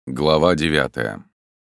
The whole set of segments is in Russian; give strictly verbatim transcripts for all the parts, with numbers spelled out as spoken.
Глава девятая.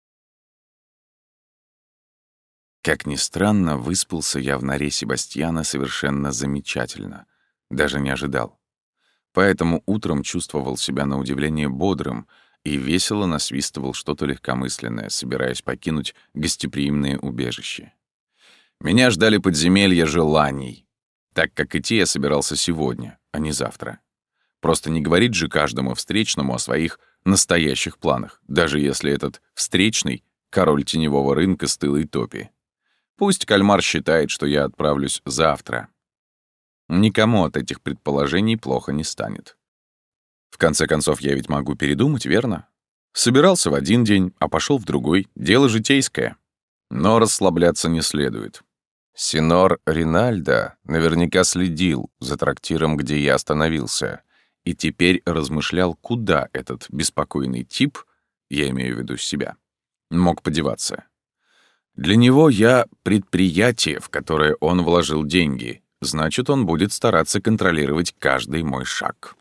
Как ни странно, выспался я в норе Себастьяна совершенно замечательно. Даже не ожидал. Поэтому утром чувствовал себя на удивление бодрым и весело насвистывал что-то легкомысленное, собираясь покинуть гостеприимное убежище. Меня ждали подземелья желаний, так как идти я собирался сегодня, а не завтра. Просто не говорить же каждому встречному о своих настоящих планах, даже если этот встречный — король теневого рынка с тылой топи. Пусть кальмар считает, что я отправлюсь завтра. Никому от этих предположений плохо не станет. В конце концов, я ведь могу передумать, верно? Собирался в один день, а пошел в другой. Дело житейское. Но расслабляться не следует. Сенор Ринальдо наверняка следил за трактиром, где я остановился, и теперь размышлял, куда этот беспокойный тип, я имею в виду себя, мог подеваться. Для него я предприятие, в которое он вложил деньги, значит, он будет стараться контролировать каждый мой шаг.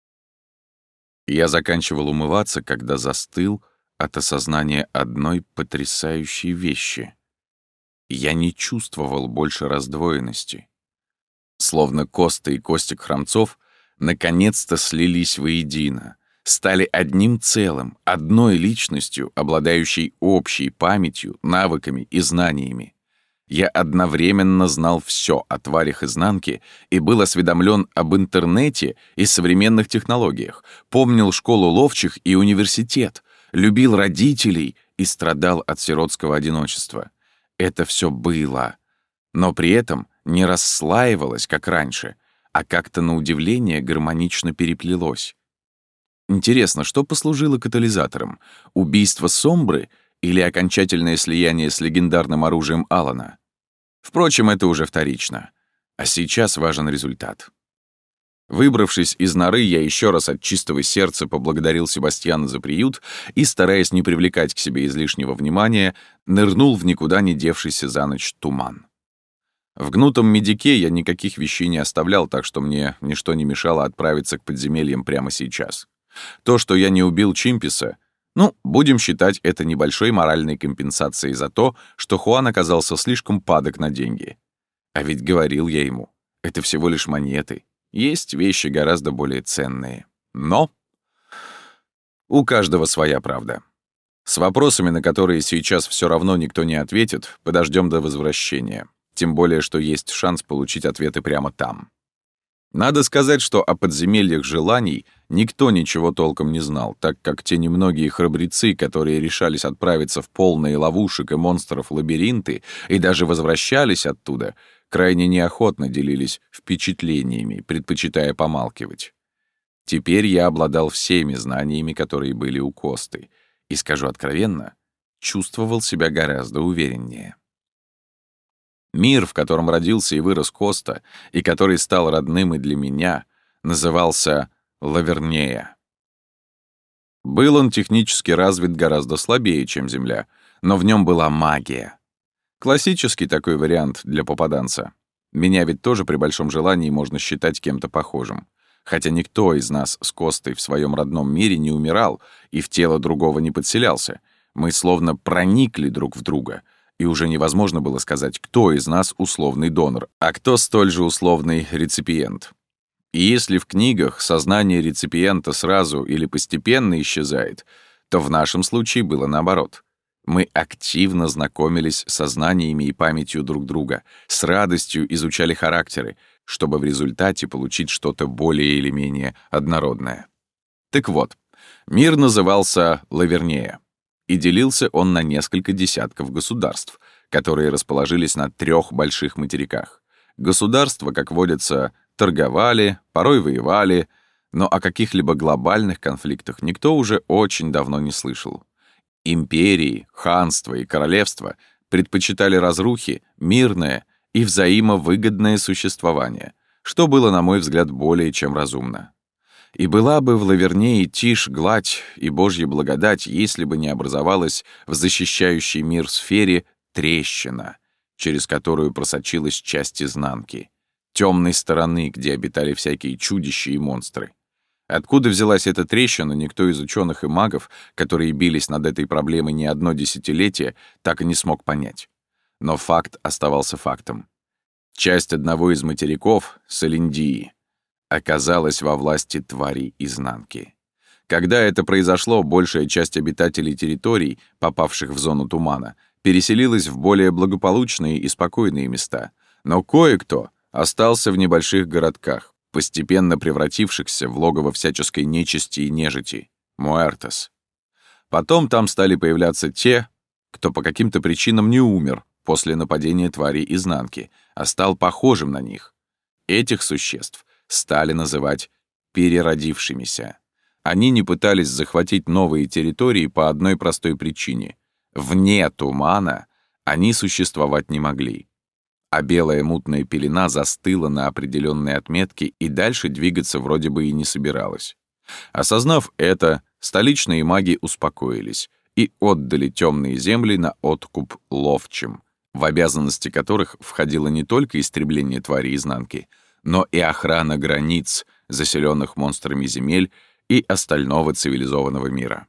Я заканчивал умываться, когда застыл от осознания одной потрясающей вещи. Я не чувствовал больше раздвоенности. Словно Коста и Костик Храмцов наконец-то слились воедино, стали одним целым, одной личностью, обладающей общей памятью, навыками и знаниями. Я одновременно знал все о тварях изнанки и был осведомлен об интернете и современных технологиях, помнил школу ловчих и университет, любил родителей и страдал от сиротского одиночества. Это все было, но при этом не расслаивалось, как раньше, а как-то на удивление гармонично переплелось. Интересно, что послужило катализатором? Убийство Сомбры или окончательное слияние с легендарным оружием Алана? Впрочем, это уже вторично. А сейчас важен результат. Выбравшись из норы, я еще раз от чистого сердца поблагодарил Себастьяна за приют и, стараясь не привлекать к себе излишнего внимания, нырнул в никуда не девшийся за ночь туман. В гнутом медике я никаких вещей не оставлял, так что мне ничто не мешало отправиться к подземельям прямо сейчас. То, что я не убил Чимписа, ну, будем считать это небольшой моральной компенсацией за то, что Хуан оказался слишком падок на деньги. А ведь говорил я ему, это всего лишь монеты. Есть вещи гораздо более ценные. Но у каждого своя правда. С вопросами, на которые сейчас все равно никто не ответит, подождем до возвращения. Тем более, что есть шанс получить ответы прямо там. Надо сказать, что о подземельях желаний никто ничего толком не знал, так как те немногие храбрецы, которые решались отправиться в полные ловушек и монстров лабиринты и даже возвращались оттуда, крайне неохотно делились впечатлениями, предпочитая помалкивать. Теперь я обладал всеми знаниями, которые были у Косты, и, скажу откровенно, чувствовал себя гораздо увереннее. Мир, в котором родился и вырос Коста, и который стал родным и для меня, назывался Лавернея. Был он технически развит гораздо слабее, чем Земля, но в нем была магия. Классический такой вариант для попаданца. Меня ведь тоже при большом желании можно считать кем-то похожим. Хотя никто из нас с Костой в своем родном мире не умирал и в тело другого не подселялся. Мы словно проникли друг в друга — и уже невозможно было сказать, кто из нас условный донор, а кто столь же условный реципиент. И если в книгах сознание реципиента сразу или постепенно исчезает, то в нашем случае было наоборот. Мы активно знакомились со знаниями и памятью друг друга, с радостью изучали характеры, чтобы в результате получить что-то более или менее однородное. Так вот, мир назывался Лавернея. И делился он на несколько десятков государств, которые расположились на трех больших материках. Государства, как водится, торговали, порой воевали, но о каких-либо глобальных конфликтах никто уже очень давно не слышал. Империи, ханства и королевства предпочитали разрухи, мирное и взаимовыгодное существование, что было, на мой взгляд, более чем разумно. И была бы в Лавернее тишь, гладь и Божья благодать, если бы не образовалась в защищающей мир сфере трещина, через которую просочилась часть изнанки, темной стороны, где обитали всякие чудища и монстры. Откуда взялась эта трещина, никто из ученых и магов, которые бились над этой проблемой не одно десятилетие, так и не смог понять. Но факт оставался фактом. Часть одного из материков, Салиндии, оказалась во власти тварей изнанки. Когда это произошло, большая часть обитателей территорий, попавших в зону тумана, переселилась в более благополучные и спокойные места, но кое-кто остался в небольших городках, постепенно превратившихся в логово всяческой нечисти и нежити — Муэртес. Потом там стали появляться те, кто по каким-то причинам не умер после нападения тварей изнанки, а стал похожим на них. Этих существ стали называть переродившимися. Они не пытались захватить новые территории по одной простой причине. Вне тумана они существовать не могли. А белая мутная пелена застыла на определенной отметке и дальше двигаться вроде бы и не собиралась. Осознав это, столичные маги успокоились и отдали темные земли на откуп ловчим, в обязанности которых входило не только истребление тварей изнанки, но и охрана границ, заселенных монстрами земель и остального цивилизованного мира.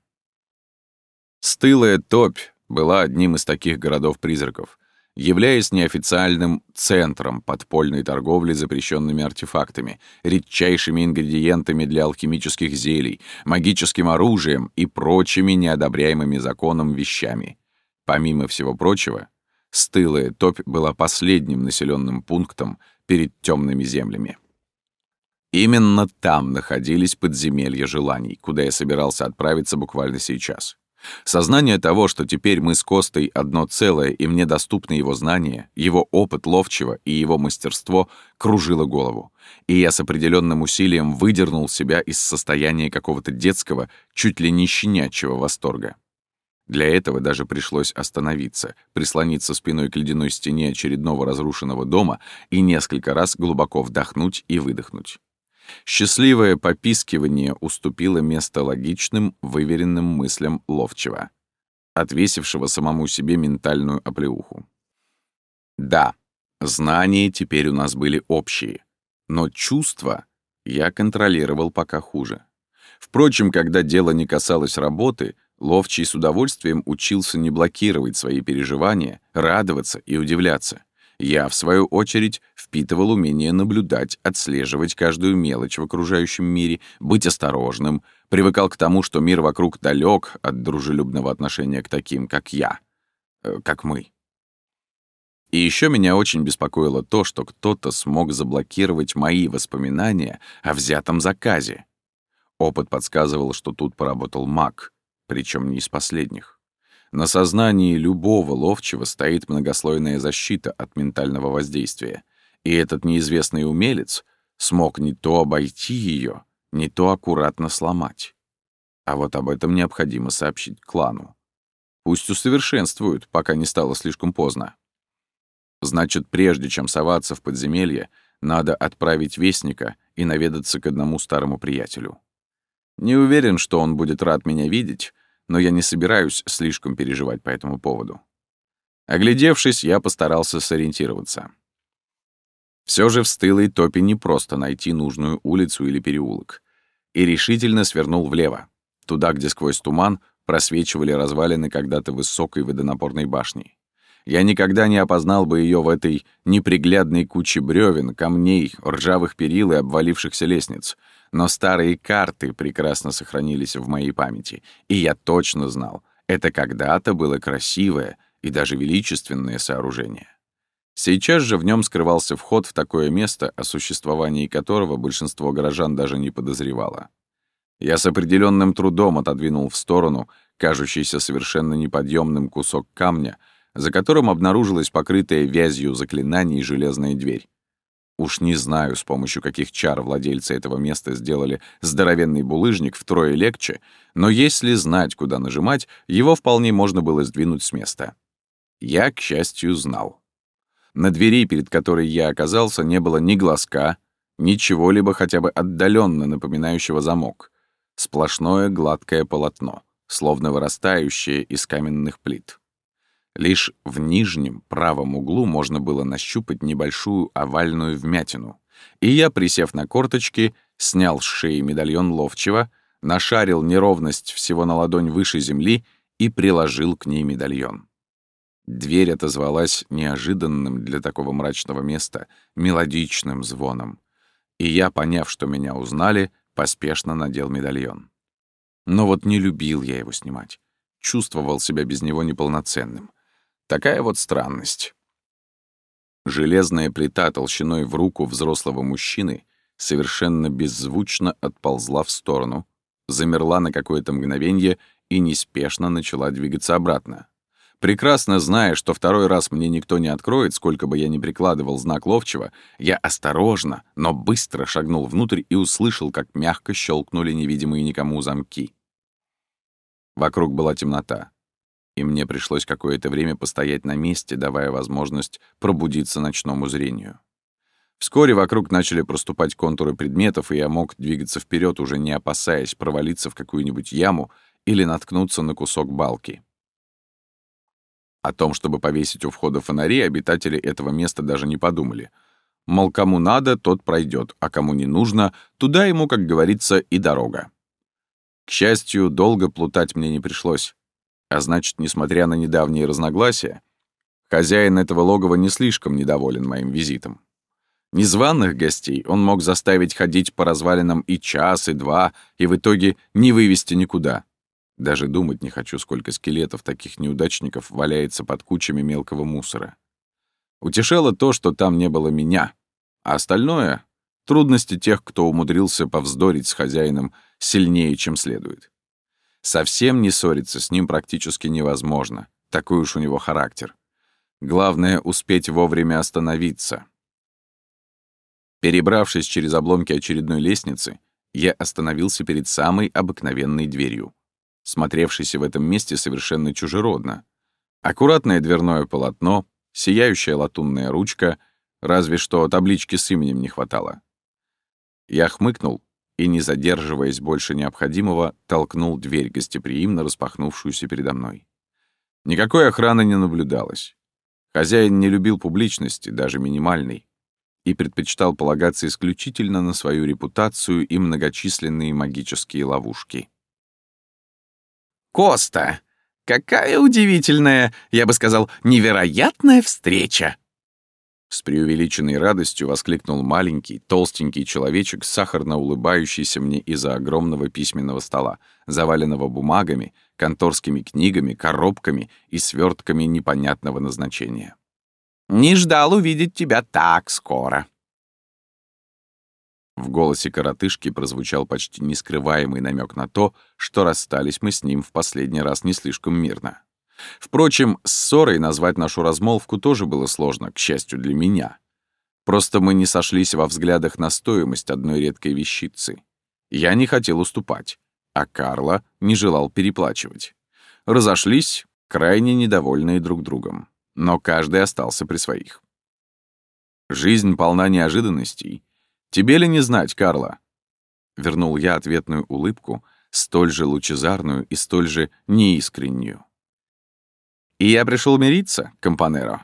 Стылая топь была одним из таких городов-призраков, являясь неофициальным центром подпольной торговли запрещенными артефактами, редчайшими ингредиентами для алхимических зелий, магическим оружием и прочими неодобряемыми законом вещами. Помимо всего прочего, Стылая топь была последним населенным пунктом перед темными землями. Именно там находились подземелья желаний, куда я собирался отправиться буквально сейчас. Сознание того, что теперь мы с Костой одно целое, и мне доступны его знания, его опыт ловчего и его мастерство, кружило голову. И я с определенным усилием выдернул себя из состояния какого-то детского, чуть ли не щенячьего восторга. Для этого даже пришлось остановиться, прислониться спиной к ледяной стене очередного разрушенного дома и несколько раз глубоко вдохнуть и выдохнуть. Счастливое попискивание уступило место логичным, выверенным мыслям ловчего, отвесившего самому себе ментальную оплеуху. Да, знания теперь у нас были общие, но чувства я контролировал пока хуже. Впрочем, когда дело не касалось работы, ловчий с удовольствием учился не блокировать свои переживания, радоваться и удивляться. Я, в свою очередь, впитывал умение наблюдать, отслеживать каждую мелочь в окружающем мире, быть осторожным, привыкал к тому, что мир вокруг далек от дружелюбного отношения к таким, как я, э, как мы. И еще меня очень беспокоило то, что кто-то смог заблокировать мои воспоминания о взятом заказе. Опыт подсказывал, что тут поработал маг, причем не из последних. На сознании любого ловчего стоит многослойная защита от ментального воздействия, и этот неизвестный умелец смог не то обойти ее, не то аккуратно сломать. А вот об этом необходимо сообщить клану. Пусть усовершенствуют, пока не стало слишком поздно. Значит, прежде чем соваться в подземелье, надо отправить вестника и наведаться к одному старому приятелю. Не уверен, что он будет рад меня видеть, но я не собираюсь слишком переживать по этому поводу. Оглядевшись, я постарался сориентироваться. Все же в стылой топе не просто найти нужную улицу или переулок. И решительно свернул влево, туда, где сквозь туман просвечивали развалины когда-то высокой водонапорной башни. Я никогда не опознал бы ее в этой неприглядной куче бревен, камней, ржавых перил и обвалившихся лестниц. Но старые карты прекрасно сохранились в моей памяти, и я точно знал, это когда-то было красивое и даже величественное сооружение. Сейчас же в нем скрывался вход в такое место, о существовании которого большинство горожан даже не подозревало. Я с определенным трудом отодвинул в сторону кажущийся совершенно неподъемным кусок камня, за которым обнаружилась покрытая вязью заклинаний железная дверь. Уж не знаю, с помощью каких чар владельцы этого места сделали здоровенный булыжник втрое легче, но если знать, куда нажимать, его вполне можно было сдвинуть с места. Я, к счастью, знал. На двери, перед которой я оказался, не было ни глазка, ни чего-либо хотя бы отдаленно напоминающего замок. Сплошное гладкое полотно, словно вырастающее из каменных плит. Лишь в нижнем правом углу можно было нащупать небольшую овальную вмятину, и я, присев на корточки, снял с шеи медальон ловчего, нашарил неровность всего на ладонь выше земли и приложил к ней медальон. Дверь отозвалась неожиданным для такого мрачного места мелодичным звоном, и я, поняв, что меня узнали, поспешно надел медальон. Но вот не любил я его снимать. Чувствовал себя без него неполноценным. Такая вот странность. Железная плита толщиной в руку взрослого мужчины совершенно беззвучно отползла в сторону, замерла на какое-то мгновенье и неспешно начала двигаться обратно. Прекрасно зная, что второй раз мне никто не откроет, сколько бы я ни прикладывал знак ловчего, я осторожно, но быстро шагнул внутрь и услышал, как мягко щелкнули невидимые никому замки. Вокруг была темнота, и мне пришлось какое-то время постоять на месте, давая возможность пробудиться ночному зрению. Вскоре вокруг начали проступать контуры предметов, и я мог двигаться вперед, уже не опасаясь провалиться в какую-нибудь яму или наткнуться на кусок балки. О том, чтобы повесить у входа фонари, обитатели этого места даже не подумали. Мол, кому надо, тот пройдет, а кому не нужно, туда ему, как говорится, и дорога. К счастью, долго плутать мне не пришлось. А значит, несмотря на недавние разногласия, хозяин этого логова не слишком недоволен моим визитом. Незваных гостей он мог заставить ходить по развалинам и час, и два, и в итоге не вывести никуда. Даже думать не хочу, сколько скелетов таких неудачников валяется под кучами мелкого мусора. Утешало то, что там не было меня, а остальное — трудности тех, кто умудрился повздорить с хозяином сильнее, чем следует. Совсем не ссориться с ним практически невозможно, такой уж у него характер. Главное — успеть вовремя остановиться. Перебравшись через обломки очередной лестницы, я остановился перед самой обыкновенной дверью, смотревшейся в этом месте совершенно чужеродно. Аккуратное дверное полотно, сияющая латунная ручка, разве что таблички с именем не хватало. Я хмыкнул и, не задерживаясь больше необходимого, толкнул дверь, гостеприимно распахнувшуюся передо мной. Никакой охраны не наблюдалось. Хозяин не любил публичности, даже минимальной, и предпочитал полагаться исключительно на свою репутацию и многочисленные магические ловушки. «Коста, какая удивительная, я бы сказал, невероятная встреча!» С преувеличенной радостью воскликнул маленький, толстенький человечек, сахарно улыбающийся мне из-за огромного письменного стола, заваленного бумагами, конторскими книгами, коробками и свертками непонятного назначения. «Не ждал увидеть тебя так скоро». В голосе коротышки прозвучал почти нескрываемый намек на то, что расстались мы с ним в последний раз не слишком мирно. Впрочем, ссорой назвать нашу размолвку тоже было сложно, к счастью для меня. Просто мы не сошлись во взглядах на стоимость одной редкой вещицы. Я не хотел уступать, а Карла не желал переплачивать. Разошлись, крайне недовольные друг другом, но каждый остался при своих. Жизнь полна неожиданностей. Тебе ли не знать, Карла? Вернул я ответную улыбку, столь же лучезарную и столь же неискреннюю. И я пришел мириться, компанеро.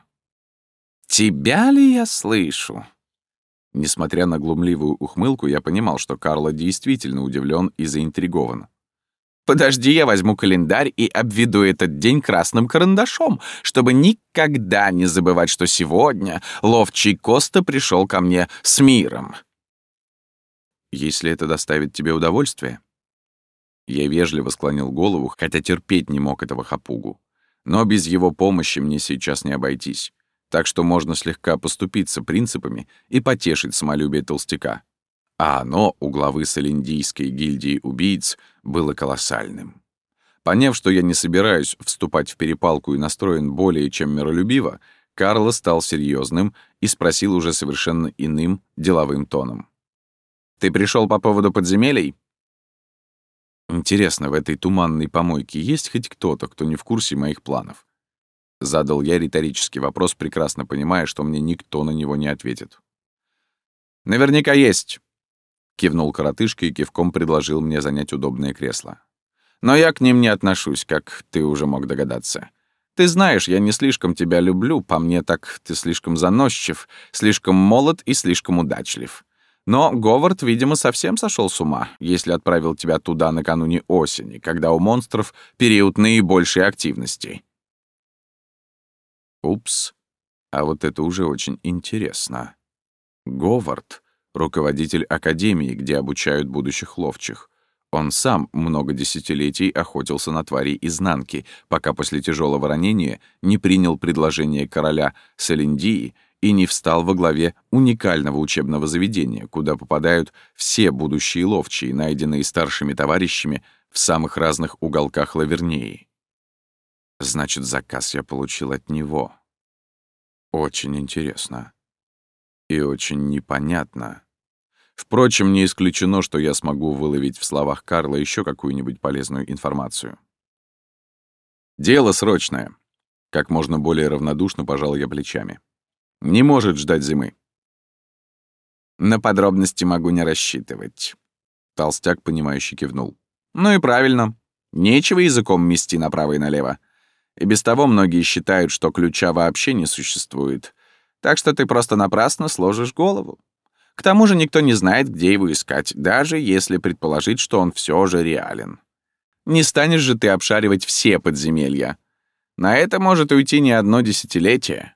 «Тебя ли я слышу?» Несмотря на глумливую ухмылку, я понимал, что Карла действительно удивлен и заинтригован. «Подожди, я возьму календарь и обведу этот день красным карандашом, чтобы никогда не забывать, что сегодня ловчий Коста пришел ко мне с миром». «Если это доставит тебе удовольствие?» Я вежливо склонил голову, хотя терпеть не мог этого хапугу. Но без его помощи мне сейчас не обойтись, так что можно слегка поступиться принципами и потешить самолюбие толстяка. А оно у главы Солиндийской гильдии убийц было колоссальным. Поняв, что я не собираюсь вступать в перепалку и настроен более чем миролюбиво, Карло стал серьезным и спросил уже совершенно иным деловым тоном. «Ты пришел по поводу подземелий?» «Интересно, в этой туманной помойке есть хоть кто-то, кто не в курсе моих планов?» Задал я риторический вопрос, прекрасно понимая, что мне никто на него не ответит. «Наверняка есть», — кивнул коротышка и кивком предложил мне занять удобное кресло. «Но я к ним не отношусь, как ты уже мог догадаться. Ты знаешь, я не слишком тебя люблю, по мне так ты слишком заносчив, слишком молод и слишком удачлив. Но Говард, видимо, совсем сошел с ума, если отправил тебя туда накануне осени, когда у монстров период наибольшей активности. Упс, а вот это уже очень интересно. Говард — руководитель академии, где обучают будущих ловчих. Он сам много десятилетий охотился на твари изнанки, пока после тяжелого ранения не принял предложение короля Селендии и не встал во главе уникального учебного заведения, куда попадают все будущие ловчие, найденные старшими товарищами в самых разных уголках Лавернеи. Значит, заказ я получил от него. Очень интересно. И очень непонятно. Впрочем, не исключено, что я смогу выловить в словах Карла еще какую-нибудь полезную информацию. Дело срочное. Как можно более равнодушно пожал я плечами. Не может ждать зимы. На подробности могу не рассчитывать. Толстяк, понимающе кивнул. Ну и правильно. Нечего языком мести направо и налево. И без того многие считают, что ключа вообще не существует. Так что ты просто напрасно сложишь голову. К тому же никто не знает, где его искать, даже если предположить, что он все же реален. Не станешь же ты обшаривать все подземелья. На это может уйти не одно десятилетие.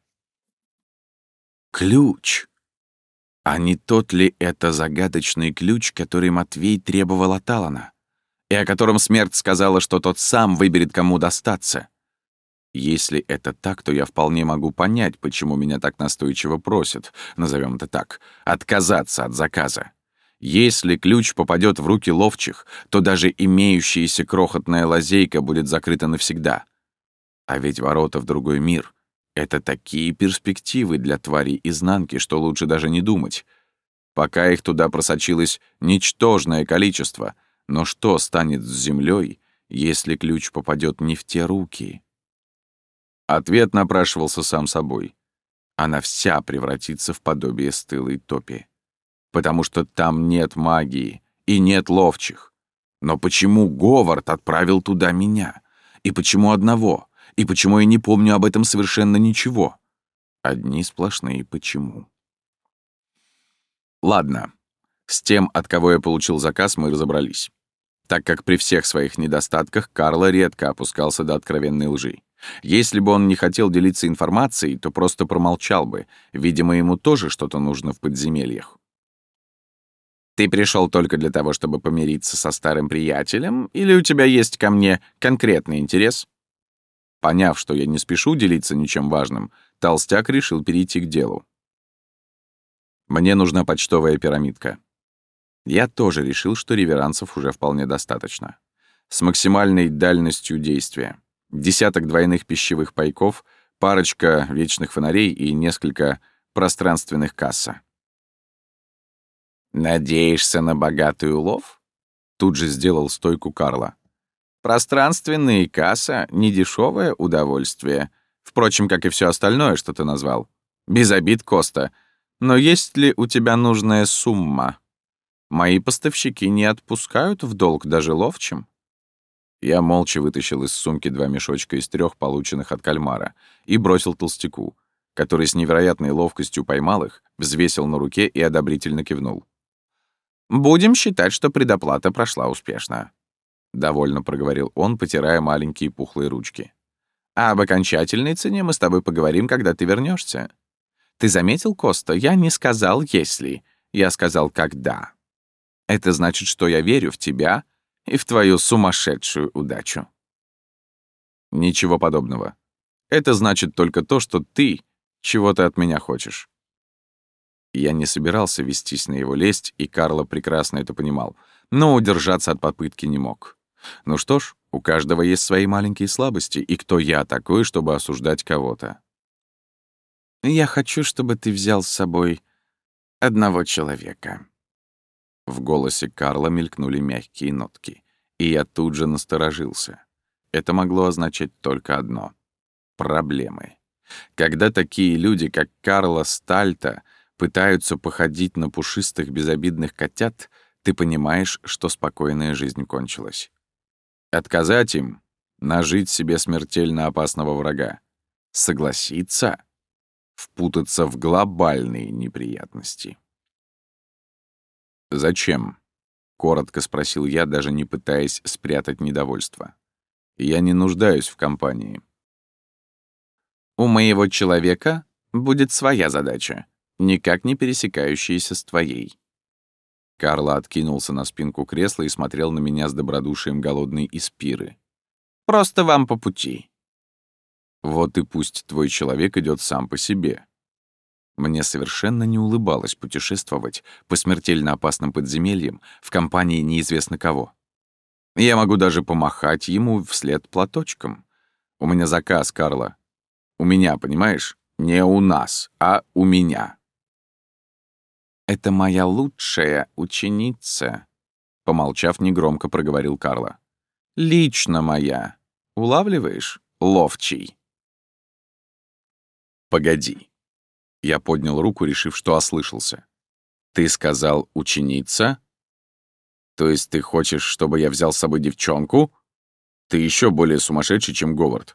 Ключ. А не тот ли это загадочный ключ, который Матвей требовал от Алана, и о котором смерть сказала, что тот сам выберет, кому достаться? Если это так, то я вполне могу понять, почему меня так настойчиво просят, назовем это так, отказаться от заказа. Если ключ попадет в руки ловчих, то даже имеющаяся крохотная лазейка будет закрыта навсегда. А ведь ворота в другой мир — это такие перспективы для тварей изнанки, что лучше даже не думать. Пока их туда просочилось ничтожное количество, но что станет с землей, если ключ попадет не в те руки? Ответ напрашивался сам собой. Она вся превратится в подобие стылой топи. Потому что там нет магии и нет ловчих. Но почему Говард отправил туда меня? И почему одного? И почему я не помню об этом совершенно ничего? Одни сплошные «почему». Ладно, с тем, от кого я получил заказ, мы разобрались. Так как при всех своих недостатках Карло редко опускался до откровенной лжи. Если бы он не хотел делиться информацией, то просто промолчал бы. Видимо, ему тоже что-то нужно в подземельях. «Ты пришел только для того, чтобы помириться со старым приятелем, или у тебя есть ко мне конкретный интерес?» Поняв, что я не спешу делиться ничем важным, толстяк решил перейти к делу. «Мне нужна почтовая пирамидка». Я тоже решил, что реверансов уже вполне достаточно. С максимальной дальностью действия. Десяток двойных пищевых пайков, парочка вечных фонарей и несколько пространственных касса. «Надеешься на богатый улов?» Тут же сделал стойку Карла. «Пространственные касса — недешевое удовольствие. Впрочем, как и все остальное, что ты назвал. Без обид, Коста. Но есть ли у тебя нужная сумма? Мои поставщики не отпускают в долг даже ловчим». Я молча вытащил из сумки два мешочка из трех, полученных от кальмара, и бросил толстяку, который с невероятной ловкостью поймал их, взвесил на руке и одобрительно кивнул. «Будем считать, что предоплата прошла успешно», — довольно проговорил он, потирая маленькие пухлые ручки. «А об окончательной цене мы с тобой поговорим, когда ты вернешься. Ты заметил, Коста, я не сказал «если», я сказал «когда». Это значит, что я верю в тебя и в твою сумасшедшую удачу». «Ничего подобного. Это значит только то, что ты чего-то от меня хочешь». Я не собирался вестись на его лесть, и Карло прекрасно это понимал, но удержаться от попытки не мог. Ну что ж, у каждого есть свои маленькие слабости, и кто я такой, чтобы осуждать кого-то? «Я хочу, чтобы ты взял с собой одного человека». В голосе Карла мелькнули мягкие нотки, и я тут же насторожился. Это могло означать только одно — проблемы. Когда такие люди, как Карло Стальта, пытаются походить на пушистых безобидных котят, ты понимаешь, что спокойная жизнь кончилась. Отказать им — нажить себе смертельно опасного врага. Согласиться — впутаться в глобальные неприятности. «Зачем?» — коротко спросил я, даже не пытаясь спрятать недовольство. «Я не нуждаюсь в компании». «У моего человека будет своя задача, никак не пересекающаяся с твоей». Карло откинулся на спинку кресла и смотрел на меня с добродушием голодной испиры. «Просто вам по пути». «Вот и пусть твой человек идет сам по себе». Мне совершенно не улыбалось путешествовать по смертельно опасным подземельям в компании неизвестно кого. Я могу даже помахать ему вслед платочком. У меня заказ, Карло. У меня, понимаешь? Не у нас, а у меня. «Это моя лучшая ученица», — помолчав, негромко проговорил Карло. «Лично моя. Улавливаешь, ловчий?» «Погоди». Я поднял руку, решив, что ослышался. «Ты сказал ученица? То есть ты хочешь, чтобы я взял с собой девчонку? Ты еще более сумасшедший, чем Говард».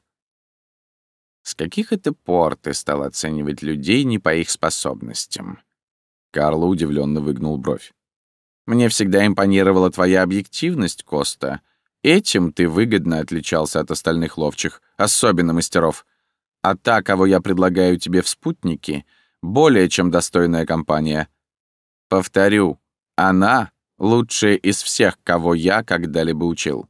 «С каких это пор ты стал оценивать людей не по их способностям?» Карло удивленно выгнул бровь. «Мне всегда импонировала твоя объективность, Коста. Этим ты выгодно отличался от остальных ловчих, особенно мастеров. А та, кого я предлагаю тебе в спутники, более чем достойная компания. Повторю, она лучшая из всех, кого я когда-либо учил».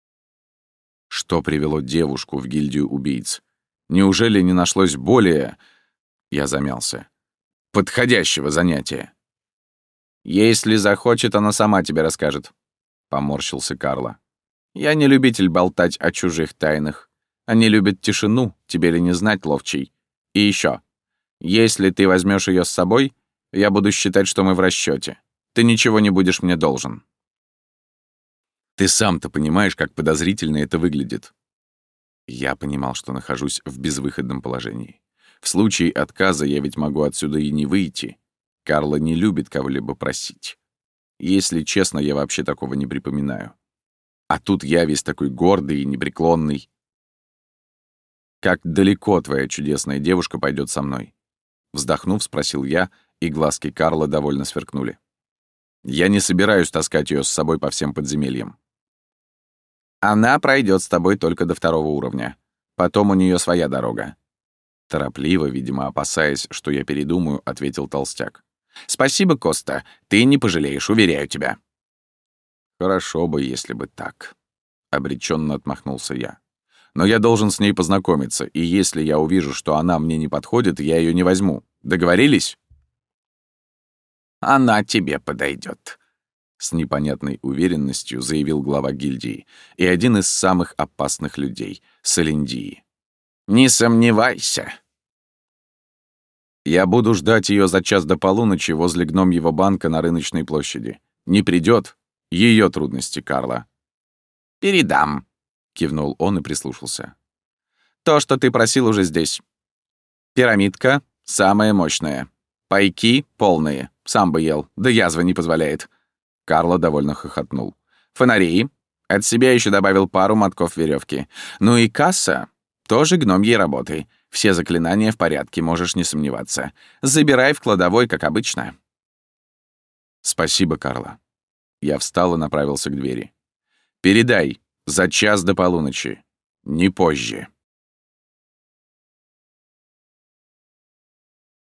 Что привело девушку в гильдию убийц? Неужели не нашлось более... Я замялся. Подходящего занятия. «Если захочет, она сама тебе расскажет», — поморщился Карло. «Я не любитель болтать о чужих тайнах. Они любят тишину, тебе ли не знать, ловчий. И еще, если ты возьмешь ее с собой, я буду считать, что мы в расчете. Ты ничего не будешь мне должен». Ты сам-то понимаешь, как подозрительно это выглядит. Я понимал, что нахожусь в безвыходном положении. В случае отказа я ведь могу отсюда и не выйти. Карло не любит кого-либо просить. Если честно, я вообще такого не припоминаю. А тут я весь такой гордый и непреклонный. «Как далеко твоя чудесная девушка пойдет со мной?» Вздохнув, спросил я, и глазки Карла довольно сверкнули. «Я не собираюсь таскать ее с собой по всем подземельям». «Она пройдет с тобой только до второго уровня. Потом у нее своя дорога». Торопливо, видимо, опасаясь, что я передумаю, ответил толстяк. «Спасибо, Коста. Ты не пожалеешь, уверяю тебя». «Хорошо бы, если бы так», — обреченно отмахнулся я. «Но я должен с ней познакомиться, и если я увижу, что она мне не подходит, я ее не возьму. Договорились?» «Она тебе подойдет», — с непонятной уверенностью заявил глава гильдии и один из самых опасных людей — Салендии. «Не сомневайся». «Я буду ждать ее за час до полуночи возле гномьего банка на рыночной площади. Не придет — ее трудности, Карло». «Передам», — кивнул он и прислушался. «То, что ты просил, уже здесь. Пирамидка — самая мощная. Пайки — полные. Сам бы ел, да язва не позволяет». Карло довольно хохотнул. «Фонари. От себя еще добавил пару мотков веревки. Ну и касса — тоже гномьей работы. Все заклинания в порядке, можешь не сомневаться. Забирай в кладовой, как обычно». «Спасибо, Карло». Я встал и направился к двери. «Передай, за час до полуночи. Не позже».